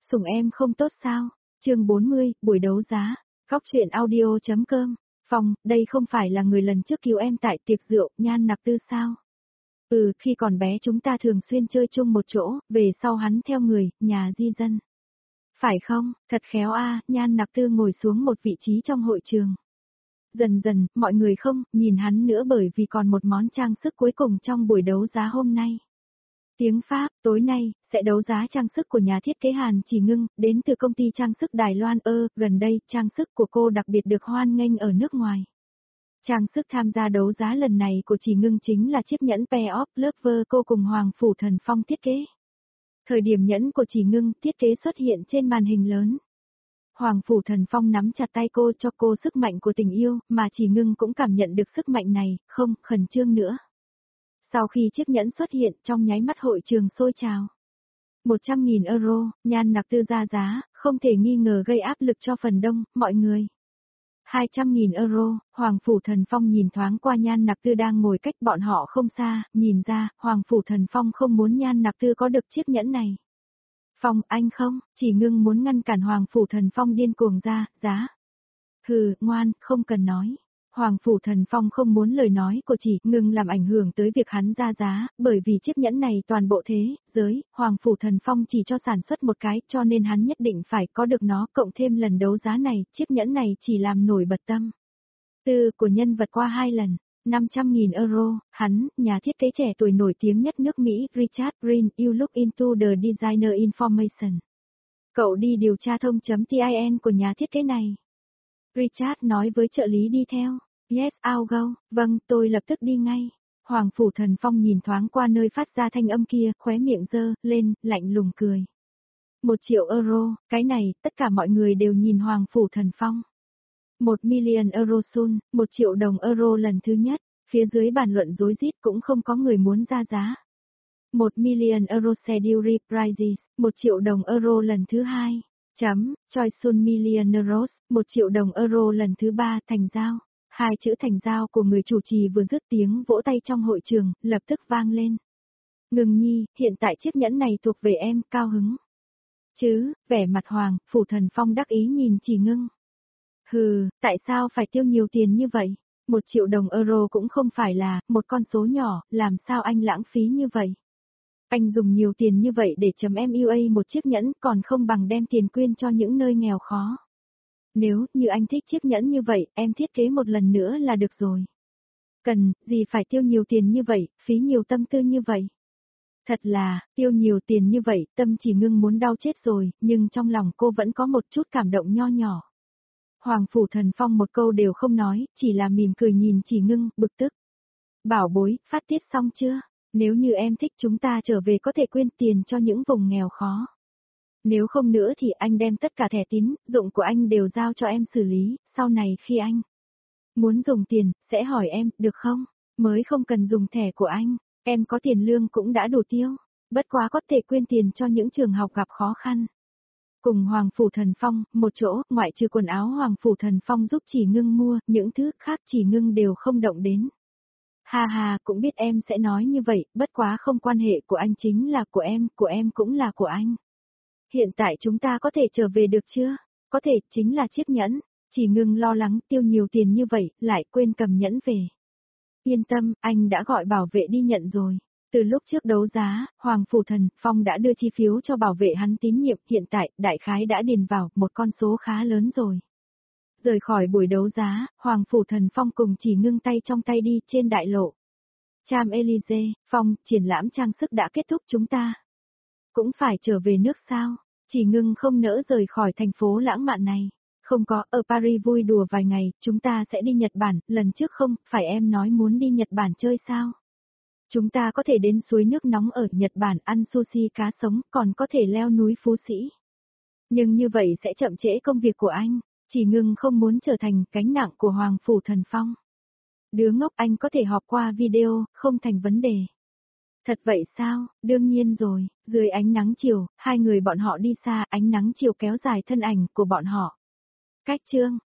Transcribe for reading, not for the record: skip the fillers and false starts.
Sủng em không tốt sao? Chương 40, buổi đấu giá. Góc truyện audio.com. Phong, đây không phải là người lần trước cứu em tại tiệc rượu, Nhan Nặc Tư sao? Khi còn bé chúng ta thường xuyên chơi chung một chỗ, về sau hắn theo người, nhà di dân. Phải không, thật khéo a. Nhan Nặc Tư ngồi xuống một vị trí trong hội trường. Dần dần, mọi người không nhìn hắn nữa bởi vì còn một món trang sức cuối cùng trong buổi đấu giá hôm nay. Tiếng Pháp, tối nay, sẽ đấu giá trang sức của nhà thiết kế Hàn Chỉ Ngưng, đến từ công ty trang sức Đài Loan. Gần đây, trang sức của cô đặc biệt được hoan nghênh ở nước ngoài. Trang sức tham gia đấu giá lần này của Chỉ Ngưng chính là chiếc nhẫn Pair of Lover cô cùng Hoàng Phủ Thần Phong thiết kế. Thời điểm nhẫn của Chỉ Ngưng thiết kế xuất hiện trên màn hình lớn. Hoàng Phủ Thần Phong nắm chặt tay cô cho cô sức mạnh của tình yêu, mà Chỉ Ngưng cũng cảm nhận được sức mạnh này, không khẩn trương nữa. Sau khi chiếc nhẫn xuất hiện trong nháy mắt hội trường sôi trào. 100.000 euro, Nhan Nặc Tư ra giá, không thể nghi ngờ gây áp lực cho phần đông, mọi người. 200.000 euro, Hoàng Phủ Thần Phong nhìn thoáng qua Nhan Nặc Tư đang ngồi cách bọn họ không xa, nhìn ra, Hoàng Phủ Thần Phong không muốn Nhan Nặc Tư có được chiếc nhẫn này. Phong, anh không, Chỉ Ngưng muốn ngăn cản Hoàng Phủ Thần Phong điên cuồng ra, giá. Hừ, ngoan, không cần nói. Hoàng Phủ Thần Phong không muốn lời nói của Chỉ Ngưng làm ảnh hưởng tới việc hắn ra giá, bởi vì chiếc nhẫn này toàn bộ thế giới, Hoàng Phủ Thần Phong chỉ cho sản xuất một cái cho nên hắn nhất định phải có được nó, cộng thêm lần đấu giá này, chiếc nhẫn này chỉ làm nổi bật tâm tư của nhân vật qua 2 lần. 500.000 euro, hắn, nhà thiết kế trẻ tuổi nổi tiếng nhất nước Mỹ, Richard Green, you look into the designer information. Cậu đi điều tra thông.tin của nhà thiết kế này. Richard nói với trợ lý đi theo. Yes, I'll go. Vâng, tôi lập tức đi ngay. Hoàng Phủ Thần Phong nhìn thoáng qua nơi phát ra thanh âm kia, khóe miệng giơ lên, lạnh lùng cười. 1 triệu euro, cái này, tất cả mọi người đều nhìn Hoàng Phủ Thần Phong. 1 million euro soon, 1 triệu đồng euro lần thứ nhất, phía dưới bàn luận rối rít cũng không có người muốn ra giá. 1 million euro schedule prizes, 1 triệu đồng euro lần thứ hai. Choi Sun million euros, 1 triệu đồng euro lần thứ 3, thành giao. 2 chữ thành giao của người chủ trì vừa dứt tiếng vỗ tay trong hội trường, lập tức vang lên. Ngừng nhi, hiện tại chiếc nhẫn này thuộc về em, cao hứng. Chứ, vẻ mặt Hoàng Phủ Thần Phong đắc ý nhìn Chỉ Ngưng. Hừ, tại sao phải tiêu nhiều tiền như vậy? 1 triệu đồng euro cũng không phải là một con số nhỏ, làm sao anh lãng phí như vậy? Anh dùng nhiều tiền như vậy để chấm MUA một chiếc nhẫn còn không bằng đem tiền quyên cho những nơi nghèo khó. Nếu như anh thích chiếc nhẫn như vậy, em thiết kế một lần nữa là được rồi. Cần gì phải tiêu nhiều tiền như vậy, phí nhiều tâm tư như vậy. Thật là, tiêu nhiều tiền như vậy, tâm Chỉ Ngưng muốn đau chết rồi, nhưng trong lòng cô vẫn có một chút cảm động nho nhỏ. Hoàng Phủ Thần Phong một câu đều không nói, chỉ là mỉm cười nhìn Chỉ Ngưng, bực tức. Bảo bối, phát tiết xong chưa? Nếu như em thích chúng ta trở về có thể quyên tiền cho những vùng nghèo khó. Nếu không nữa thì anh đem tất cả thẻ tín dụng của anh đều giao cho em xử lý, sau này khi anh muốn dùng tiền, sẽ hỏi em, được không? Mới không cần dùng thẻ của anh, em có tiền lương cũng đã đủ tiêu, bất quá có thể quyên tiền cho những trường học gặp khó khăn. Cùng Hoàng Phủ Thần Phong, một chỗ, ngoại trừ quần áo Hoàng Phủ Thần Phong giúp Chỉ Ngưng mua, những thứ khác Chỉ Ngưng đều không động đến. Ha ha, cũng biết em sẽ nói như vậy, bất quá không quan hệ của anh chính là của em cũng là của anh. Hiện tại chúng ta có thể trở về được chưa? Có thể, chính là chiếc nhẫn. Chỉ Ngưng lo lắng tiêu nhiều tiền như vậy, lại quên cầm nhẫn về. Yên tâm, anh đã gọi bảo vệ đi nhận rồi. Từ lúc trước đấu giá, Hoàng Phủ Thần Phong đã đưa chi phiếu cho bảo vệ hắn tín nhiệm, hiện tại, đại khái đã điền vào một con số khá lớn rồi. Rời khỏi buổi đấu giá, Hoàng Phủ Thần Phong cùng Chỉ Ngưng tay trong tay đi trên đại lộ. Champs-Élysées, Phong, triển lãm trang sức đã kết thúc chúng ta. Cũng phải trở về nước sao? Chỉ Ngưng không nỡ rời khỏi thành phố lãng mạn này. Không có, ở Paris vui đùa vài ngày, chúng ta sẽ đi Nhật Bản, lần trước không, phải em nói muốn đi Nhật Bản chơi sao? Chúng ta có thể đến suối nước nóng ở Nhật Bản ăn sushi cá sống, còn có thể leo núi Phú Sĩ. Nhưng như vậy sẽ chậm trễ công việc của anh. Chỉ Ngưng không muốn trở thành gánh nặng của Hoàng Phủ Thần Phong. Đứa ngốc, anh có thể họp qua video, không thành vấn đề. Thật vậy sao? Đương nhiên rồi, dưới ánh nắng chiều, hai người bọn họ đi xa, ánh nắng chiều kéo dài thân ảnh của bọn họ. Cách chương